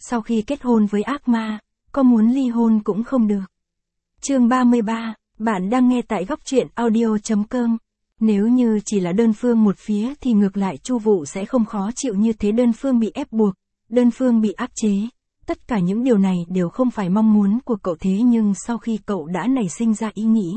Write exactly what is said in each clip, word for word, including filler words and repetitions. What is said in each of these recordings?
sau khi kết hôn với ác ma, có muốn ly hôn cũng không được. Chương ba mươi ba, bạn đang nghe tại góc truyện audio chấm com. Nếu như chỉ là đơn phương một phía thì ngược lại Chu Vụ sẽ không khó chịu như thế, đơn phương bị ép buộc, đơn phương bị áp chế. Tất cả những điều này đều không phải mong muốn của cậu, thế nhưng sau khi cậu đã nảy sinh ra ý nghĩ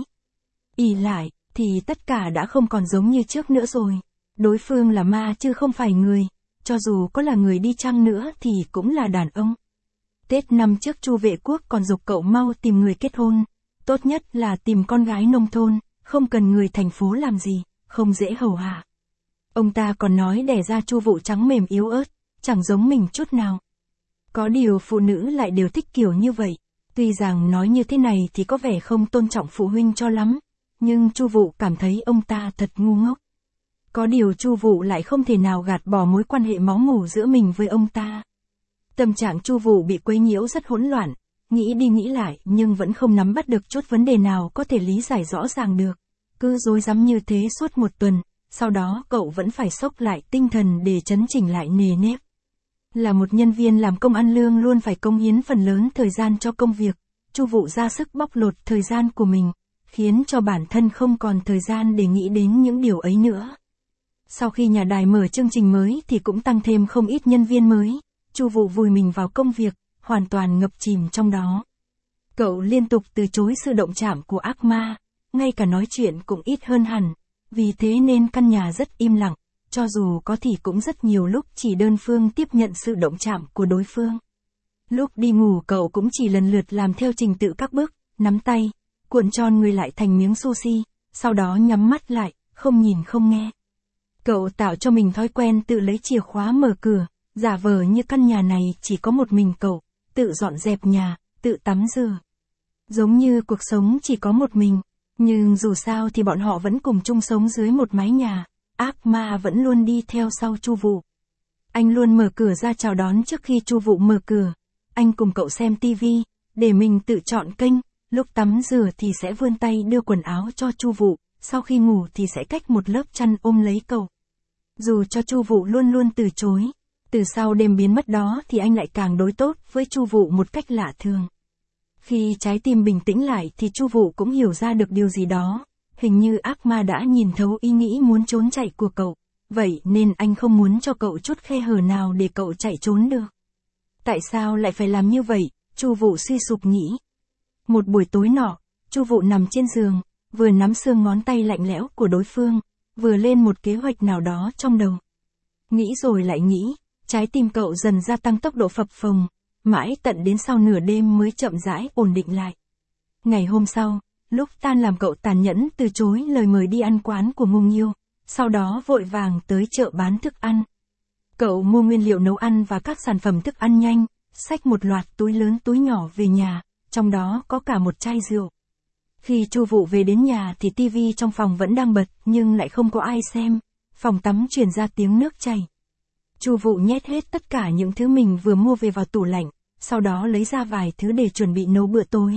ỷ lại, thì tất cả đã không còn giống như trước nữa rồi. Đối phương là ma chứ không phải người, cho dù có là người đi chăng nữa thì cũng là đàn ông. Tết năm trước Chu Vệ Quốc còn giục cậu mau tìm người kết hôn, tốt nhất là tìm con gái nông thôn, không cần người thành phố làm gì, không dễ hầu hạ. Ông ta còn nói đẻ ra Chu Vụ trắng mềm yếu ớt, chẳng giống mình chút nào. Có điều phụ nữ lại đều thích kiểu như vậy, tuy rằng nói như thế này thì có vẻ không tôn trọng phụ huynh cho lắm, nhưng Chu Vụ cảm thấy ông ta thật ngu ngốc. Có điều Chu Vụ lại không thể nào gạt bỏ mối quan hệ máu mủ giữa mình với ông ta. Tâm trạng Chu Vụ bị quấy nhiễu rất hỗn loạn, nghĩ đi nghĩ lại nhưng vẫn không nắm bắt được chút vấn đề nào có thể lý giải rõ ràng được. Cứ rối rắm như thế suốt một tuần, sau đó cậu vẫn phải xốc lại tinh thần để chấn chỉnh lại nề nếp. Là một nhân viên làm công ăn lương luôn phải cống hiến phần lớn thời gian cho công việc, Chu Vụ ra sức bóc lột thời gian của mình, khiến cho bản thân không còn thời gian để nghĩ đến những điều ấy nữa. Sau khi nhà đài mở chương trình mới thì cũng tăng thêm không ít nhân viên mới, Chu Vụ vùi mình vào công việc, hoàn toàn ngập chìm trong đó. Cậu liên tục từ chối sự động chạm của ác ma, ngay cả nói chuyện cũng ít hơn hẳn, vì thế nên căn nhà rất im lặng, cho dù có thì cũng rất nhiều lúc chỉ đơn phương tiếp nhận sự động chạm của đối phương. Lúc đi ngủ cậu cũng chỉ lần lượt làm theo trình tự các bước, nắm tay, cuộn tròn người lại thành miếng sushi, sau đó nhắm mắt lại, không nhìn không nghe. Cậu tạo cho mình thói quen tự lấy chìa khóa mở cửa, giả vờ như căn nhà này chỉ có một mình cậu, tự dọn dẹp nhà, tự tắm rửa. Giống như cuộc sống chỉ có một mình, nhưng dù sao thì bọn họ vẫn cùng chung sống dưới một mái nhà, ác ma vẫn luôn đi theo sau Chu Vụ. Anh luôn mở cửa ra chào đón trước khi Chu Vụ mở cửa, anh cùng cậu xem tivi, để mình tự chọn kênh, lúc tắm rửa thì sẽ vươn tay đưa quần áo cho Chu Vụ, sau khi ngủ thì sẽ cách một lớp chăn ôm lấy cậu. Dù cho Chu Vụ luôn luôn từ chối, từ sau đêm biến mất đó thì anh lại càng đối tốt với Chu Vụ một cách lạ thường. Khi trái tim bình tĩnh lại thì Chu Vụ cũng hiểu ra được điều gì đó, hình như ác ma đã nhìn thấu ý nghĩ muốn trốn chạy của cậu, vậy nên anh không muốn cho cậu chút khe hở nào để cậu chạy trốn được. Tại sao lại phải làm như vậy? Chu Vụ suy sụp nghĩ. Một buổi tối nọ, Chu Vụ nằm trên giường, vừa nắm xương ngón tay lạnh lẽo của đối phương, vừa lên một kế hoạch nào đó trong đầu. Nghĩ rồi lại nghĩ, trái tim cậu dần gia tăng tốc độ phập phồng, mãi tận đến sau nửa đêm mới chậm rãi ổn định lại. Ngày hôm sau, lúc tan làm cậu tàn nhẫn từ chối lời mời đi ăn quán của Ngô Nghiêu, sau đó vội vàng tới chợ bán thức ăn. Cậu mua nguyên liệu nấu ăn và các sản phẩm thức ăn nhanh, xách một loạt túi lớn túi nhỏ về nhà, trong đó có cả một chai rượu. Khi Chu Vụ về đến nhà thì tivi trong phòng vẫn đang bật nhưng lại không có ai xem, phòng tắm truyền ra tiếng nước chảy. Chu Vụ nhét hết tất cả những thứ mình vừa mua về vào tủ lạnh, sau đó lấy ra vài thứ để chuẩn bị nấu bữa tối.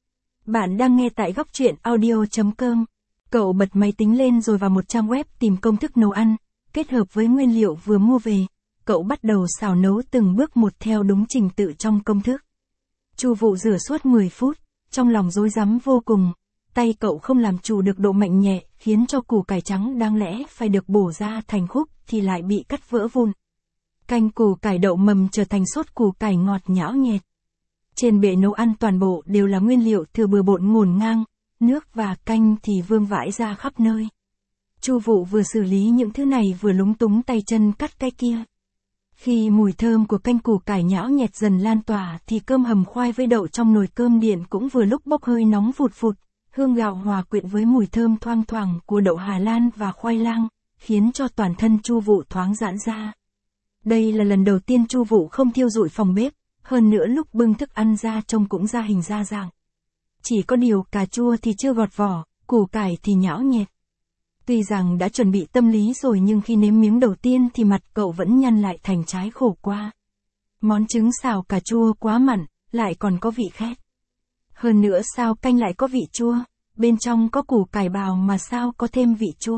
Bạn đang nghe tại góc truyện audio chấm com. Cậu bật máy tính lên rồi vào một trang web tìm công thức nấu ăn, kết hợp với nguyên liệu vừa mua về, cậu bắt đầu xào nấu từng bước một theo đúng trình tự trong công thức. Chu Vụ rửa suốt mười phút, trong lòng rối rắm vô cùng, tay cậu không làm chủ được độ mạnh nhẹ, khiến cho củ cải trắng đáng lẽ phải được bổ ra thành khúc thì lại bị cắt vỡ vụn. Canh củ cải đậu mầm trở thành sốt củ cải ngọt nhão nhẹt. Trên bệ nấu ăn toàn bộ đều là nguyên liệu thừa bừa bộn ngổn ngang, nước và canh thì vương vãi ra khắp nơi. Chu Vụ vừa xử lý những thứ này vừa lúng túng tay chân cắt cái kia. Khi mùi thơm của canh củ cải nhão nhẹt dần lan tỏa thì cơm hầm khoai với đậu trong nồi cơm điện cũng vừa lúc bốc hơi nóng phụt phụt, hương gạo hòa quyện với mùi thơm thoang thoảng của đậu Hà Lan và khoai lang, khiến cho toàn thân Chu Vụ thoáng giãn ra. Đây là lần đầu tiên Chu Vụ không thiêu rụi phòng bếp, hơn nữa lúc bưng thức ăn ra trông cũng ra hình ra dạng. Chỉ có điều cà chua thì chưa gọt vỏ, củ cải thì nhão nhẹt. Tuy rằng đã chuẩn bị tâm lý rồi nhưng khi nếm miếng đầu tiên thì mặt cậu vẫn nhăn lại thành trái khổ qua. Món trứng xào cà chua quá mặn, lại còn có vị khét. Hơn nữa sao canh lại có vị chua, bên trong có củ cải bào mà sao có thêm vị chua.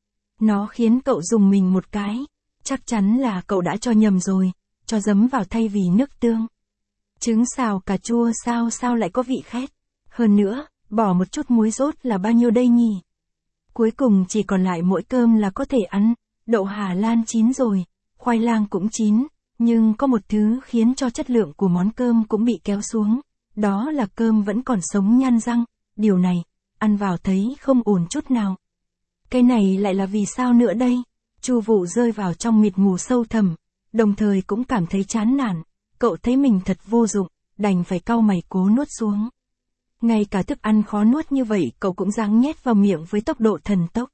Nó khiến cậu rùng mình một cái, chắc chắn là cậu đã cho nhầm rồi, cho giấm vào thay vì nước tương. Trứng xào cà chua sao sao lại có vị khét. Hơn nữa, bỏ một chút muối rốt là bao nhiêu đây nhỉ? Cuối cùng chỉ còn lại mỗi cơm là có thể ăn. Đậu Hà Lan chín rồi, khoai lang cũng chín, nhưng có một thứ khiến cho chất lượng của món cơm cũng bị kéo xuống. Đó là cơm vẫn còn sống nhăn răng. Điều này, ăn vào thấy không ổn chút nào. Cái này lại là vì sao nữa đây? Chu Vụ rơi vào trong mịt mù sâu thẳm, đồng thời cũng cảm thấy chán nản. Cậu thấy mình thật vô dụng, đành phải cau mày cố nuốt xuống. Ngay cả thức ăn khó nuốt như vậy cậu cũng ráng nhét vào miệng với tốc độ thần tốc.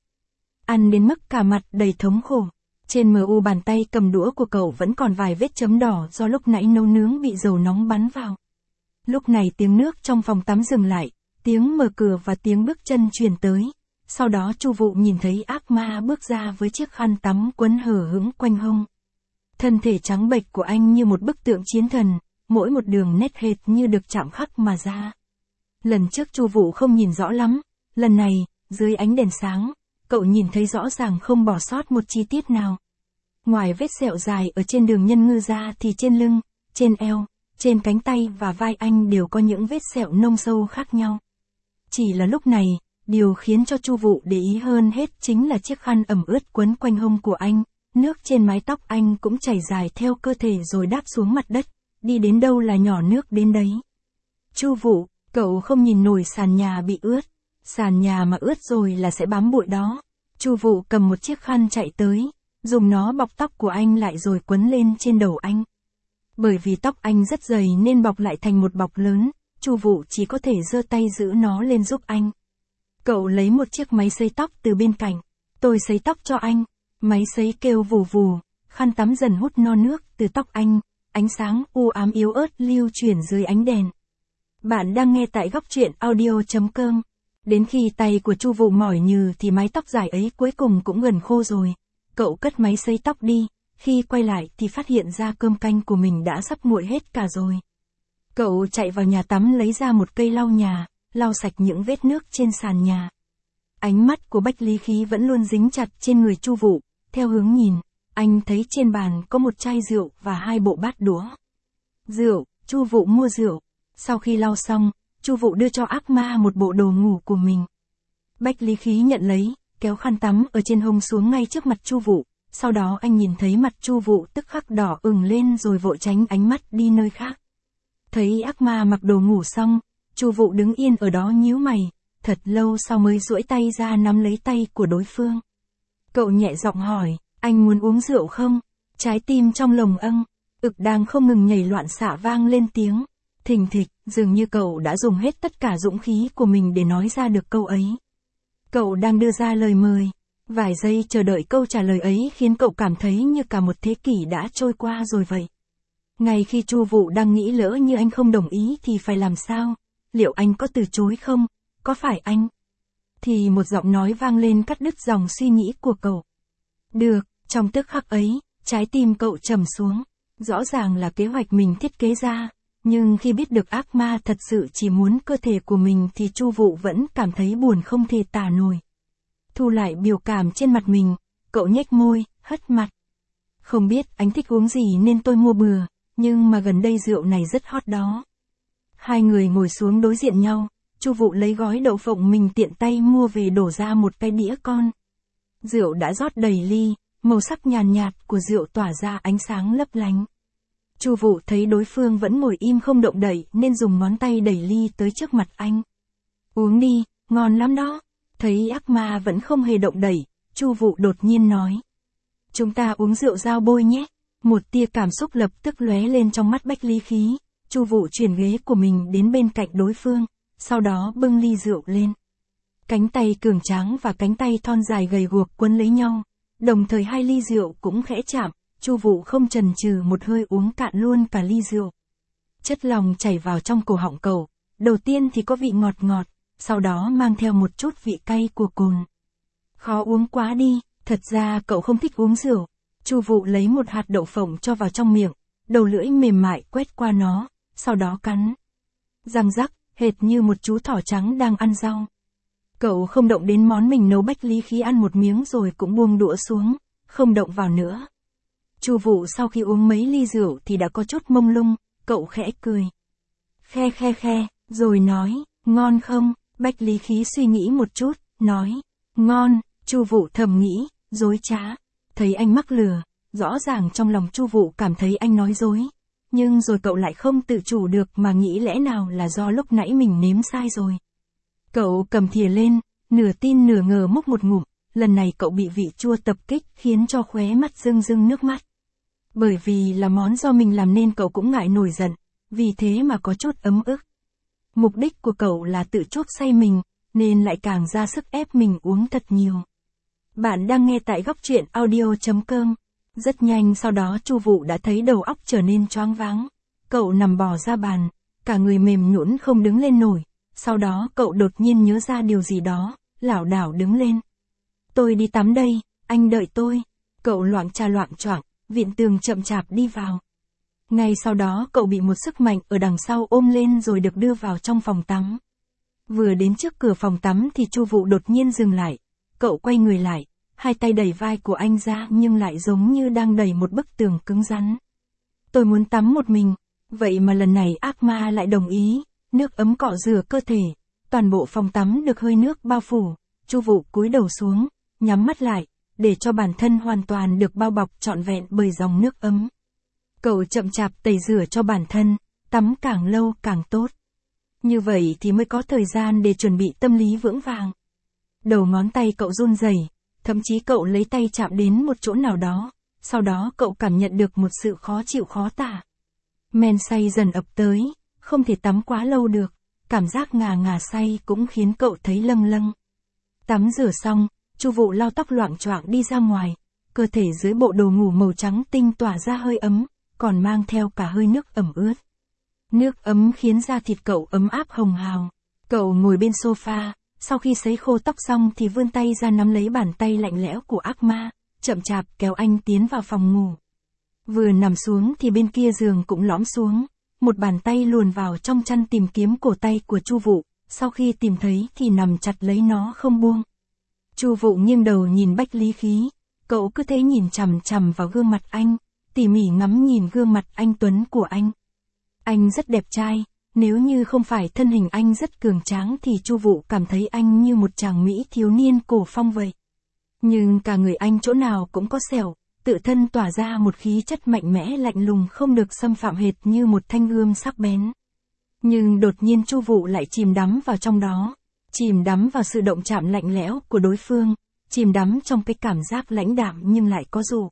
Ăn đến mức cả mặt đầy thống khổ. Trên mờ u bàn tay cầm đũa của cậu vẫn còn vài vết chấm đỏ do lúc nãy nấu nướng bị dầu nóng bắn vào. Lúc này tiếng nước trong phòng tắm dừng lại, tiếng mở cửa và tiếng bước chân truyền tới. Sau đó Chu Vụ nhìn thấy ác ma bước ra với chiếc khăn tắm quấn hở hững quanh hông. Thân thể trắng bệch của anh như một bức tượng chiến thần, mỗi một đường nét hệt như được chạm khắc mà ra. Lần trước Chu Vụ không nhìn rõ lắm, lần này, dưới ánh đèn sáng, cậu nhìn thấy rõ ràng không bỏ sót một chi tiết nào. Ngoài vết sẹo dài ở trên đường nhân ngư ra thì trên lưng, trên eo, trên cánh tay và vai anh đều có những vết sẹo nông sâu khác nhau. Chỉ là lúc này, điều khiến cho Chu Vụ để ý hơn hết chính là chiếc khăn ẩm ướt quấn quanh hông của anh, nước trên mái tóc anh cũng chảy dài theo cơ thể rồi đáp xuống mặt đất, đi đến đâu là nhỏ nước đến đấy. Chu Vụ, cậu không nhìn nổi sàn nhà bị ướt, sàn nhà mà ướt rồi là sẽ bám bụi đó. Chu Vụ cầm một chiếc khăn chạy tới, dùng nó bọc tóc của anh lại rồi quấn lên trên đầu anh. Bởi vì tóc anh rất dày nên bọc lại thành một bọc lớn, Chu Vụ chỉ có thể giơ tay giữ nó lên giúp anh. Cậu lấy một chiếc máy sấy tóc từ bên cạnh, tôi sấy tóc cho anh, máy sấy kêu vù vù, khăn tắm dần hút no nước từ tóc anh, ánh sáng u ám yếu ớt lưu chuyển dưới ánh đèn. Bạn đang nghe tại góc truyện audio chấm com. Đến khi tay của Chu Vụ mỏi nhừ thì mái tóc dài ấy cuối cùng cũng gần khô rồi. Cậu cất máy sấy tóc đi, khi quay lại thì phát hiện ra cơm canh của mình đã sắp nguội hết cả rồi. Cậu chạy vào nhà tắm lấy ra một cây lau nhà, lau sạch những vết nước trên sàn nhà. Ánh mắt của Bách Lý Khí vẫn luôn dính chặt trên người Chu Vụ, theo hướng nhìn, anh thấy trên bàn có một chai rượu và hai bộ bát đũa. Rượu, Chu Vụ mua rượu. Sau khi lau xong, Chu Vụ đưa cho ác ma một bộ đồ ngủ của mình. Bách Lý Khí nhận lấy, kéo khăn tắm ở trên hông xuống ngay trước mặt Chu Vụ, sau đó anh nhìn thấy mặt Chu Vụ tức khắc đỏ ửng lên rồi vội tránh ánh mắt đi nơi khác. Thấy ác ma mặc đồ ngủ xong, Chu Vụ đứng yên ở đó nhíu mày, thật lâu sau mới duỗi tay ra nắm lấy tay của đối phương. Cậu nhẹ giọng hỏi, anh muốn uống rượu không? Trái tim trong lồng âng, ực đang không ngừng nhảy loạn xạ vang lên tiếng. Thình thịch, dường như cậu đã dùng hết tất cả dũng khí của mình để nói ra được câu ấy. Cậu đang đưa ra lời mời. Vài giây chờ đợi câu trả lời ấy khiến cậu cảm thấy như cả một thế kỷ đã trôi qua rồi vậy. Ngay khi Chu Vụ đang nghĩ lỡ như anh không đồng ý thì phải làm sao? Liệu anh có từ chối không? Có phải anh? Thì một giọng nói vang lên cắt đứt dòng suy nghĩ của cậu. Được, trong tức khắc ấy, trái tim cậu trầm xuống. Rõ ràng là kế hoạch mình thiết kế ra. Nhưng khi biết được ác ma thật sự chỉ muốn cơ thể của mình thì Chu Vụ vẫn cảm thấy buồn không thể tả nổi. Thu lại biểu cảm trên mặt mình, cậu nhếch môi, hất mặt. Không biết anh thích uống gì nên tôi mua bừa, nhưng mà gần đây rượu này rất hot đó. Hai người ngồi xuống đối diện nhau, Chu Vụ lấy gói đậu phộng mình tiện tay mua về đổ ra một cái đĩa con. Rượu đã rót đầy ly, màu sắc nhàn nhạt, nhạt của rượu tỏa ra ánh sáng lấp lánh. Chu Vụ thấy đối phương vẫn ngồi im không động đậy nên dùng ngón tay đẩy ly tới trước mặt anh. Uống đi, ngon lắm đó. Thấy ác ma vẫn không hề động đẩy, Chu Vụ đột nhiên nói. Chúng ta uống rượu dao bôi nhé. Một tia cảm xúc lập tức lóe lên trong mắt Bách Lý Khí. Chu Vụ chuyển ghế của mình đến bên cạnh đối phương, sau đó bưng ly rượu lên. Cánh tay cường tráng và cánh tay thon dài gầy guộc quấn lấy nhau, đồng thời hai ly rượu cũng khẽ chạm. Chu Vụ không chần chừ một hơi uống cạn luôn cả ly rượu. Chất lòng chảy vào trong cổ họng cậu, đầu tiên thì có vị ngọt ngọt, sau đó mang theo một chút vị cay của cồn. Khó uống quá đi, thật ra cậu không thích uống rượu. Chu Vụ lấy một hạt đậu phộng cho vào trong miệng, đầu lưỡi mềm mại quét qua nó, sau đó cắn. Răng rắc, hệt như một chú thỏ trắng đang ăn rau. Cậu không động đến món mình nấu. Bách Lý Khí ăn một miếng rồi cũng buông đũa xuống, không động vào nữa. Chu Vụ sau khi uống mấy ly rượu thì đã có chút mông lung, cậu khẽ cười. Khe khe khe, rồi nói, ngon không? Bách Lý Khí suy nghĩ một chút, nói, ngon. Chu Vũ thầm nghĩ, dối trá. Thấy anh mắc lừa, rõ ràng trong lòng Chu Vũ cảm thấy anh nói dối. Nhưng rồi cậu lại không tự chủ được mà nghĩ lẽ nào là do lúc nãy mình nếm sai rồi. Cậu cầm thìa lên, nửa tin nửa ngờ múc một ngụm, lần này cậu bị vị chua tập kích khiến cho khóe mắt rưng rưng nước mắt. Bởi vì là món do mình làm nên cậu cũng ngại nổi giận, vì thế mà có chút ấm ức. Mục đích của cậu là tự chuốc say mình, nên lại càng ra sức ép mình uống thật nhiều. Bạn đang nghe tại góc truyện audio chấm com. Rất nhanh sau đó Chu Vũ đã thấy đầu óc trở nên choáng váng. Cậu nằm bò ra bàn, cả người mềm nhũn không đứng lên nổi. Sau đó cậu đột nhiên nhớ ra điều gì đó, lảo đảo đứng lên. Tôi đi tắm đây, anh đợi tôi. Cậu loạng trà loạng choạng, vịn tường chậm chạp đi vào. Ngay sau đó cậu bị một sức mạnh ở đằng sau ôm lên rồi được đưa vào trong phòng tắm. Vừa đến trước cửa phòng tắm thì Chu Vũ đột nhiên dừng lại. Cậu quay người lại, hai tay đẩy vai của anh ra nhưng lại giống như đang đẩy một bức tường cứng rắn. Tôi muốn tắm một mình, vậy mà lần này ác ma lại đồng ý, nước ấm cọ rửa cơ thể, toàn bộ phòng tắm được hơi nước bao phủ. Chu Vũ cúi đầu xuống, nhắm mắt lại, để cho bản thân hoàn toàn được bao bọc trọn vẹn bởi dòng nước ấm. Cậu chậm chạp tẩy rửa cho bản thân, tắm càng lâu càng tốt. Như vậy thì mới có thời gian để chuẩn bị tâm lý vững vàng. Đầu ngón tay cậu run rẩy, thậm chí cậu lấy tay chạm đến một chỗ nào đó, sau đó cậu cảm nhận được một sự khó chịu khó tả. Men say dần ập tới, không thể tắm quá lâu được, cảm giác ngà ngà say cũng khiến cậu thấy lâng lâng. Tắm rửa xong, Chu Vũ lau tóc loạng choạng đi ra ngoài, cơ thể dưới bộ đồ ngủ màu trắng tinh tỏa ra hơi ấm, còn mang theo cả hơi nước ẩm ướt. Nước ấm khiến da thịt cậu ấm áp hồng hào. Cậu ngồi bên sofa, sau khi sấy khô tóc xong thì vươn tay ra nắm lấy bàn tay lạnh lẽo của ác ma, chậm chạp kéo anh tiến vào phòng ngủ. Vừa nằm xuống thì bên kia giường cũng lõm xuống, một bàn tay luồn vào trong chăn tìm kiếm cổ tay của Chu Vũ, sau khi tìm thấy thì nằm chặt lấy nó không buông. Chu Vũ nghiêng đầu nhìn Bách Lý Khí, cậu cứ thế nhìn chằm chằm vào gương mặt anh, tỉ mỉ ngắm nhìn gương mặt anh tuấn của anh. Anh rất đẹp trai, nếu như không phải thân hình anh rất cường tráng thì Chu Vũ cảm thấy anh như một chàng mỹ thiếu niên cổ phong vậy. Nhưng cả người anh chỗ nào cũng có sẹo, tự thân tỏa ra một khí chất mạnh mẽ lạnh lùng không được xâm phạm hệt như một thanh gươm sắc bén. Nhưng đột nhiên Chu Vũ lại chìm đắm vào trong đó, chìm đắm vào sự động chạm lạnh lẽo của đối phương, chìm đắm trong cái cảm giác lãnh đạm nhưng lại có dụ.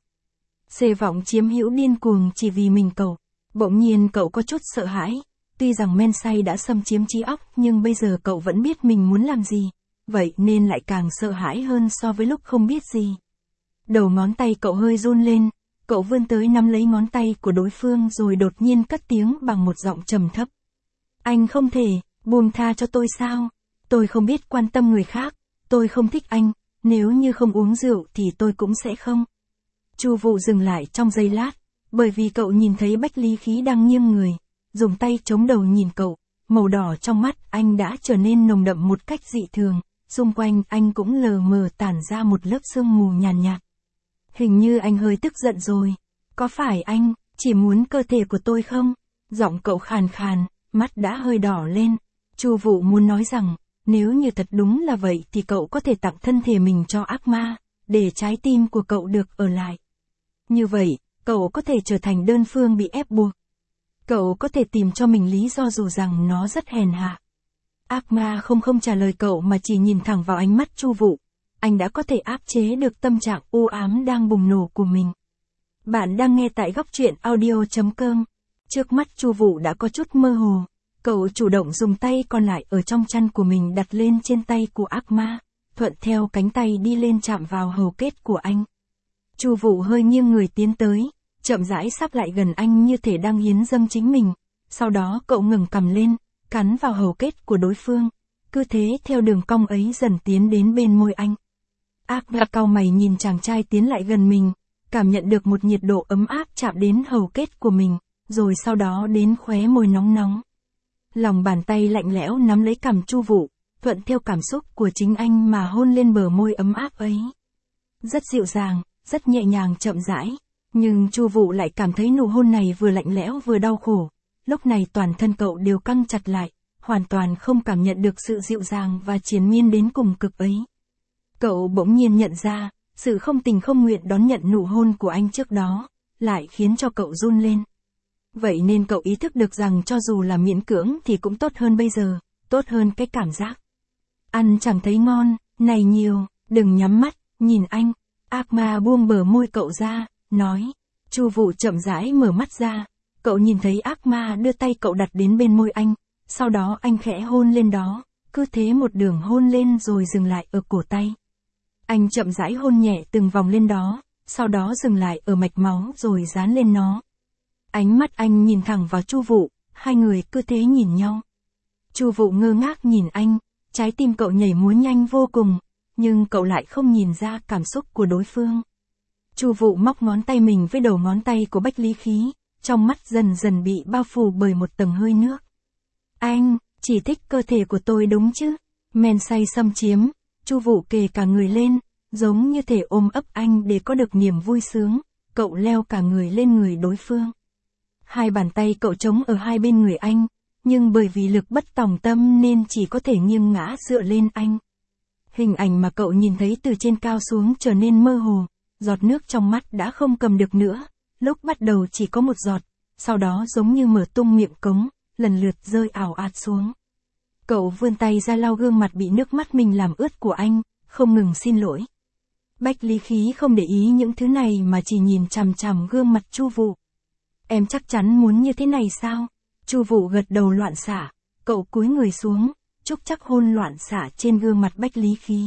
Xê vọng chiếm hữu điên cuồng chỉ vì mình cậu. Bỗng nhiên cậu có chút sợ hãi, tuy rằng men say đã xâm chiếm trí óc nhưng bây giờ cậu vẫn biết mình muốn làm gì, vậy nên lại càng sợ hãi hơn so với lúc không biết gì. Đầu ngón tay cậu hơi run lên, cậu vươn tới nắm lấy ngón tay của đối phương rồi đột nhiên cất tiếng bằng một giọng trầm thấp. Anh không thể, buông tha cho tôi sao? Tôi không biết quan tâm người khác, tôi không thích anh, nếu như không uống rượu thì tôi cũng sẽ không. Chu Vũ dừng lại trong giây lát, bởi vì cậu nhìn thấy Bách Lý Khí đang nghiêng người, dùng tay chống đầu nhìn cậu, màu đỏ trong mắt anh đã trở nên nồng đậm một cách dị thường, xung quanh anh cũng lờ mờ tản ra một lớp sương mù nhàn nhạt, nhạt. Hình như anh hơi tức giận rồi, có phải anh chỉ muốn cơ thể của tôi không? Giọng cậu khàn khàn, mắt đã hơi đỏ lên. Chu Vũ muốn nói rằng, nếu như thật đúng là vậy thì cậu có thể tặng thân thể mình cho ác ma, để trái tim của cậu được ở lại. Như vậy, cậu có thể trở thành đơn phương bị ép buộc. Cậu có thể tìm cho mình lý do dù rằng nó rất hèn hạ. Ác ma không không trả lời cậu mà chỉ nhìn thẳng vào ánh mắt Chu Vũ. Anh đã có thể áp chế được tâm trạng u ám đang bùng nổ của mình. Bạn đang nghe tại góc truyện audio chấm com. Trước mắt Chu Vũ đã có chút mơ hồ. Cậu chủ động dùng tay còn lại ở trong chăn của mình đặt lên trên tay của ác ma, thuận theo cánh tay đi lên chạm vào hầu kết của anh. Chu Vũ hơi nghiêng người tiến tới, chậm rãi sắp lại gần anh như thể đang hiến dâng chính mình. Sau đó cậu ngẩng cằm lên, cắn vào hầu kết của đối phương. Cứ thế theo đường cong ấy dần tiến đến bên môi anh. Ác ma cau mày nhìn chàng trai tiến lại gần mình, cảm nhận được một nhiệt độ ấm áp chạm đến hầu kết của mình, rồi sau đó đến khóe môi nóng nóng. Lòng bàn tay lạnh lẽo nắm lấy cằm Chu Vũ, thuận theo cảm xúc của chính anh mà hôn lên bờ môi ấm áp ấy. Rất dịu dàng, rất nhẹ nhàng chậm rãi, nhưng Chu Vũ lại cảm thấy nụ hôn này vừa lạnh lẽo vừa đau khổ. lúc này toàn thân cậu đều căng chặt lại, hoàn toàn không cảm nhận được sự dịu dàng và triền miên đến cùng cực ấy. Cậu bỗng nhiên nhận ra, sự không tình không nguyện đón nhận nụ hôn của anh trước đó, lại khiến cho cậu run lên. Vậy nên cậu ý thức được rằng cho dù là miễn cưỡng thì cũng tốt hơn bây giờ, tốt hơn cái cảm giác. Ăn chẳng thấy ngon, này nhiều, đừng nhắm mắt, nhìn anh. Ác ma buông bờ môi cậu ra, nói. Chu Vũ chậm rãi mở mắt ra, cậu nhìn thấy ác ma đưa tay cậu đặt đến bên môi anh, sau đó anh khẽ hôn lên đó, cứ thế một đường hôn lên rồi dừng lại ở cổ tay. Anh chậm rãi hôn nhẹ từng vòng lên đó, sau đó dừng lại ở mạch máu rồi dán lên nó. Ánh mắt anh nhìn thẳng vào Chu Vũ, hai người cứ thế nhìn nhau. Chu Vũ ngơ ngác nhìn anh, trái tim cậu nhảy múa nhanh vô cùng, nhưng cậu lại không nhìn ra cảm xúc của đối phương. Chu Vũ móc ngón tay mình với đầu ngón tay của Bách Lý Khí, trong mắt dần dần bị bao phủ bởi một tầng hơi nước. Anh, chỉ thích cơ thể của tôi đúng chứ? Men say xâm chiếm, Chu Vũ kề cả người lên, giống như thể ôm ấp anh để có được niềm vui sướng, cậu leo cả người lên người đối phương. Hai bàn tay cậu chống ở hai bên người anh, nhưng bởi vì lực bất tòng tâm nên chỉ có thể nghiêng ngã dựa lên anh. Hình ảnh mà cậu nhìn thấy từ trên cao xuống trở nên mơ hồ, giọt nước trong mắt đã không cầm được nữa, lúc bắt đầu chỉ có một giọt, sau đó giống như mở tung miệng cống, lần lượt rơi ảo ạt xuống. Cậu vươn tay ra lau gương mặt bị nước mắt mình làm ướt của anh, không ngừng xin lỗi. Bách Lý Khí không để ý những thứ này mà chỉ nhìn chằm chằm gương mặt Chu Vũ. Em chắc chắn muốn như thế này sao? Chu Vũ gật đầu loạn xạ, cậu cúi người xuống, chúc chắc hôn loạn xạ trên gương mặt Bách Lý Khí.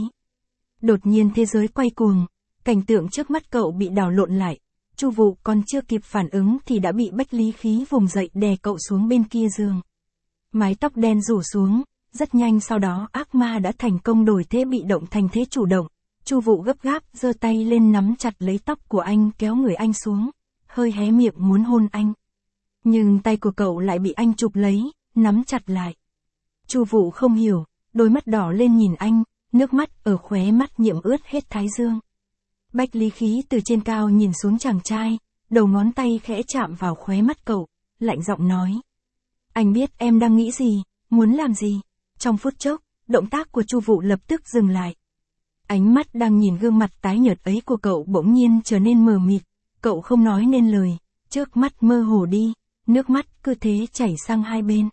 Đột nhiên thế giới quay cuồng, cảnh tượng trước mắt cậu bị đảo lộn lại, Chu Vũ còn chưa kịp phản ứng thì đã bị Bách Lý Khí vùng dậy đè cậu xuống bên kia giường. Mái tóc đen rủ xuống, rất nhanh sau đó ác ma đã thành công đổi thế bị động thành thế chủ động. Chu Vũ gấp gáp giơ tay lên nắm chặt lấy tóc của anh kéo người anh xuống, hơi hé miệng muốn hôn anh. Nhưng tay của cậu lại bị anh chụp lấy, nắm chặt lại. Chu Vũ không hiểu, đôi mắt đỏ lên nhìn anh, nước mắt ở khóe mắt nhuộm ướt hết thái dương. Bách Lý Khí từ trên cao nhìn xuống chàng trai, đầu ngón tay khẽ chạm vào khóe mắt cậu, lạnh giọng nói. Anh biết em đang nghĩ gì, muốn làm gì. Trong phút chốc, động tác của Chu Vũ lập tức dừng lại. Ánh mắt đang nhìn gương mặt tái nhợt ấy của cậu bỗng nhiên trở nên mờ mịt, cậu không nói nên lời, trước mắt mơ hồ đi, nước mắt cứ thế chảy sang hai bên.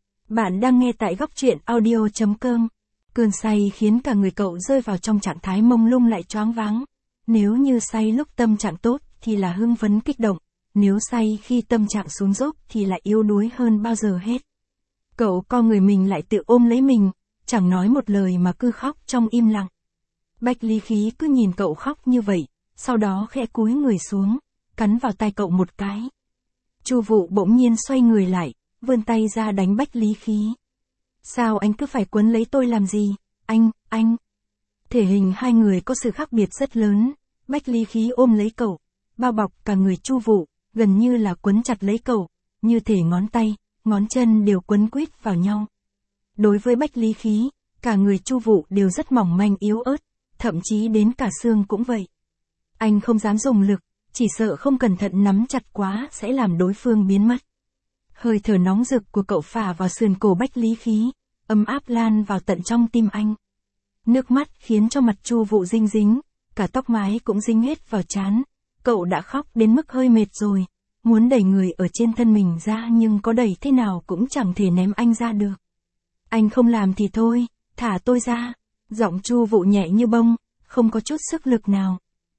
Bạn đang nghe tại góc truyện audio chấm com. Cơn say khiến cả người cậu rơi vào trong trạng thái mông lung lại choáng váng. Nếu như say lúc tâm trạng tốt thì là hưng phấn kích động, nếu say khi tâm trạng xuống dốc thì lại yếu đuối hơn bao giờ hết. Cậu co người mình lại tự ôm lấy mình, chẳng nói một lời mà cứ khóc trong im lặng. Bách Lý Khí cứ nhìn cậu khóc như vậy, sau đó khẽ cúi người xuống, cắn vào tay cậu một cái. Chu Vũ bỗng nhiên xoay người lại, vươn tay ra đánh Bách Lý Khí. Sao anh cứ phải quấn lấy tôi làm gì? Anh, anh. Thể hình hai người có sự khác biệt rất lớn, Bách Lý Khí ôm lấy cậu, bao bọc cả người Chu Vũ, gần như là quấn chặt lấy cậu, như thể ngón tay, ngón chân đều quấn quýt vào nhau. Đối với Bách Lý Khí, cả người Chu Vũ đều rất mỏng manh yếu ớt, thậm chí đến cả xương cũng vậy. Anh không dám dùng lực, chỉ sợ không cẩn thận nắm chặt quá sẽ làm đối phương biến mất. Hơi thở nóng rực của cậu phả vào sườn cổ Bách Lý Khí, ấm áp lan vào tận trong tim anh. Nước mắt khiến cho mặt Chu Vũ dinh dính, cả tóc mái cũng dính hết vào trán. Cậu đã khóc đến mức hơi mệt rồi, muốn đẩy người ở trên thân mình ra nhưng có đẩy thế nào cũng chẳng thể ném anh ra được. Anh không làm thì thôi, thả tôi ra. Giọng Chu Vũ nhẹ như bông, không có chút sức lực nào.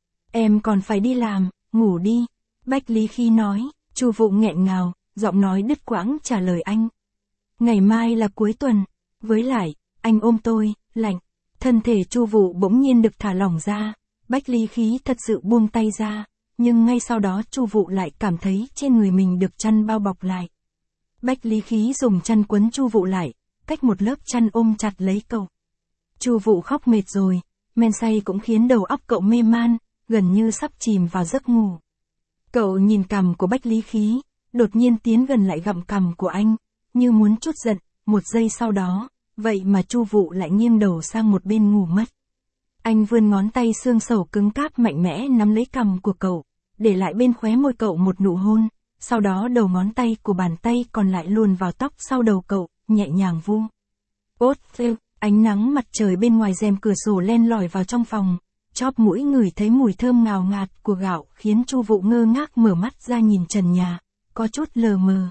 Em còn phải đi làm, ngủ đi. Bách Lý Khí nói, Chu Vũ nghẹn ngào, giọng nói đứt quãng trả lời anh. Ngày mai là cuối tuần, với lại, anh ôm tôi, lạnh. Thân thể Chu Vũ bỗng nhiên được thả lỏng ra, Bách Lý Khí thật sự buông tay ra, nhưng ngay sau đó Chu Vũ lại cảm thấy trên người mình được chăn bao bọc lại. Bách Lý Khí dùng chăn quấn Chu Vũ lại, cách một lớp chăn ôm chặt lấy cậu. Chu Vũ khóc mệt rồi, men say cũng khiến đầu óc cậu mê man, gần như sắp chìm vào giấc ngủ. Cậu nhìn cằm của Bách Lý Khí, đột nhiên tiến gần lại gặm cằm của anh, như muốn trút giận, một giây sau đó, vậy mà Chu Vũ lại nghiêng đầu sang một bên ngủ mất. Anh vươn ngón tay xương sầu cứng cáp mạnh mẽ nắm lấy cằm của cậu, để lại bên khóe môi cậu một nụ hôn, sau đó đầu ngón tay của bàn tay còn lại luồn vào tóc sau đầu cậu, nhẹ nhàng vu. Ốt phêu, ánh nắng mặt trời bên ngoài rèm cửa sổ len lỏi vào trong phòng, chóp mũi ngửi thấy mùi thơm ngào ngạt của gạo khiến Chu Vụ ngơ ngác mở mắt ra nhìn trần nhà, có chút lờ mờ.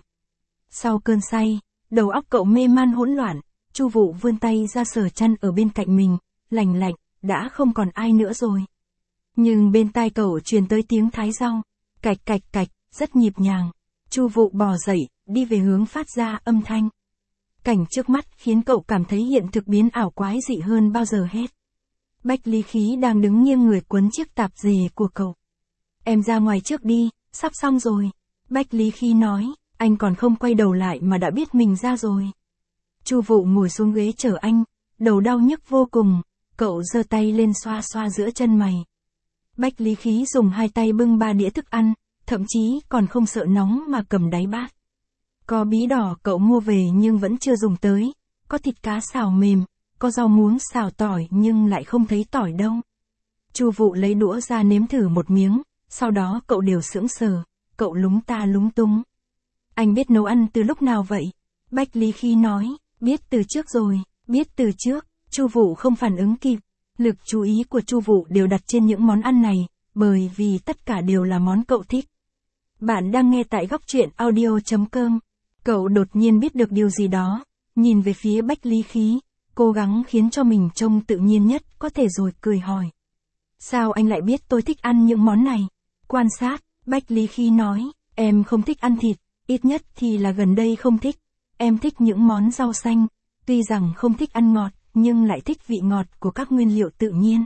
Sau cơn say, đầu óc cậu mê man hỗn loạn, Chu Vụ vươn tay ra sờ chăn ở bên cạnh mình, lành lạnh, đã không còn ai nữa rồi. Nhưng bên tai cậu truyền tới tiếng thái rau, cạch cạch cạch, rất nhịp nhàng. Chu Vụ bò dậy, đi về hướng phát ra âm thanh. Cảnh trước mắt khiến cậu cảm thấy hiện thực biến ảo quái dị hơn bao giờ hết. Bách Lý Khí đang đứng nghiêng người quấn chiếc tạp dề của cậu. Em ra ngoài trước đi, sắp xong rồi. Bách Lý Khí nói, anh còn không quay đầu lại mà đã biết mình ra rồi. Chu Vụ ngồi xuống ghế chờ anh, đầu đau nhức vô cùng, cậu giơ tay lên xoa xoa giữa chân mày. Bách Lý Khí dùng hai tay bưng ba đĩa thức ăn, thậm chí còn không sợ nóng mà cầm đáy bát. Có bí đỏ cậu mua về nhưng vẫn chưa dùng tới, có thịt cá xào mềm, có rau muống xào tỏi nhưng lại không thấy tỏi đâu. Chu Vụ lấy đũa ra nếm thử một miếng, sau đó cậu đều sững sờ, cậu lúng ta lúng túng. Anh biết nấu ăn từ lúc nào vậy? Bách Lý Khí nói, biết từ trước rồi, biết từ trước. Chu Vụ không phản ứng kịp, lực chú ý của Chu Vụ đều đặt trên những món ăn này, bởi vì tất cả đều là món cậu thích. Bạn đang nghe tại góc truyện audio chấm com. Cậu đột nhiên biết được điều gì đó, nhìn về phía Bách Lý Khí, cố gắng khiến cho mình trông tự nhiên nhất có thể rồi cười hỏi. Sao anh lại biết tôi thích ăn những món này? Quan sát, Bách Lý Khí nói, em không thích ăn thịt, ít nhất thì là gần đây không thích. Em thích những món rau xanh, tuy rằng không thích ăn ngọt, nhưng lại thích vị ngọt của các nguyên liệu tự nhiên.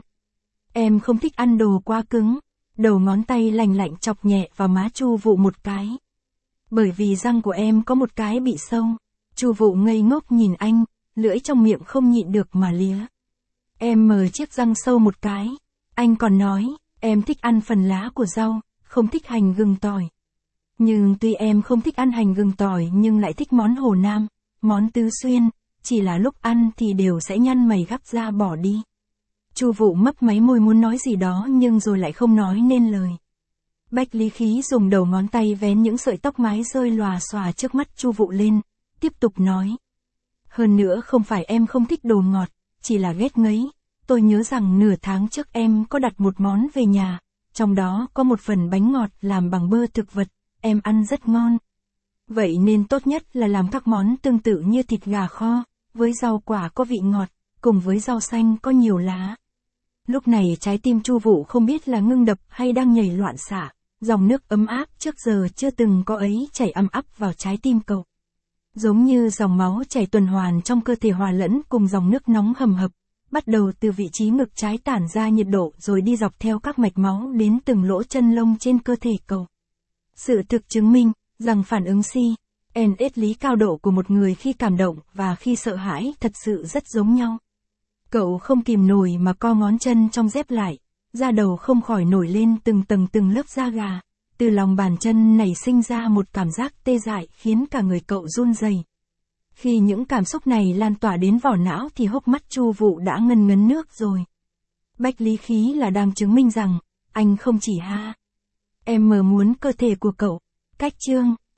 Em không thích ăn đồ quá cứng. Đầu ngón tay lành lạnh chọc nhẹ vào má Chu Vụ một cái. Bởi vì răng của em có một cái bị sâu. Chu Vụ ngây ngốc nhìn anh, lưỡi trong miệng không nhịn được mà lía. Em mở chiếc răng sâu một cái. Anh còn nói, em thích ăn phần lá của rau, không thích hành gừng tỏi. Nhưng tuy em không thích ăn hành gừng tỏi nhưng lại thích món Hồ Nam, món Tứ Xuyên, chỉ là lúc ăn thì đều sẽ nhăn mày gắp ra bỏ đi. Chu Vụ mấp máy môi muốn nói gì đó nhưng rồi lại không nói nên lời. Bách Lý Khí dùng đầu ngón tay vén những sợi tóc mái rơi lòa xòa trước mắt Chu Vụ lên, tiếp tục nói. Hơn nữa không phải em không thích đồ ngọt, chỉ là ghét ngấy. Tôi nhớ rằng nửa tháng trước em có đặt một món về nhà, trong đó có một phần bánh ngọt làm bằng bơ thực vật, em ăn rất ngon. Vậy nên tốt nhất là làm các món tương tự như thịt gà kho, với rau quả có vị ngọt, cùng với rau xanh có nhiều lá. Lúc này trái tim Chu Vụ không biết là ngưng đập hay đang nhảy loạn xạ, dòng nước ấm áp trước giờ chưa từng có ấy chảy âm ắp vào trái tim cậu. Giống như dòng máu chảy tuần hoàn trong cơ thể hòa lẫn cùng dòng nước nóng hầm hập, bắt đầu từ vị trí ngực trái tản ra nhiệt độ rồi đi dọc theo các mạch máu đến từng lỗ chân lông trên cơ thể cậu. Sự thực chứng minh rằng phản ứng si, en ét lý cao độ của một người khi cảm động và khi sợ hãi thật sự rất giống nhau. Cậu không kìm nổi mà co ngón chân trong dép lại, da đầu không khỏi nổi lên từng tầng từng lớp da gà, từ lòng bàn chân nảy sinh ra một cảm giác tê dại khiến cả người cậu run rẩy. Khi những cảm xúc này lan tỏa đến vỏ não thì hốc mắt Chu Vụ đã ngân ngấn nước rồi. Bách Lý Khí là đang chứng minh rằng, anh không chỉ ha. Em mơ muốn cơ thể của cậu. Cách chương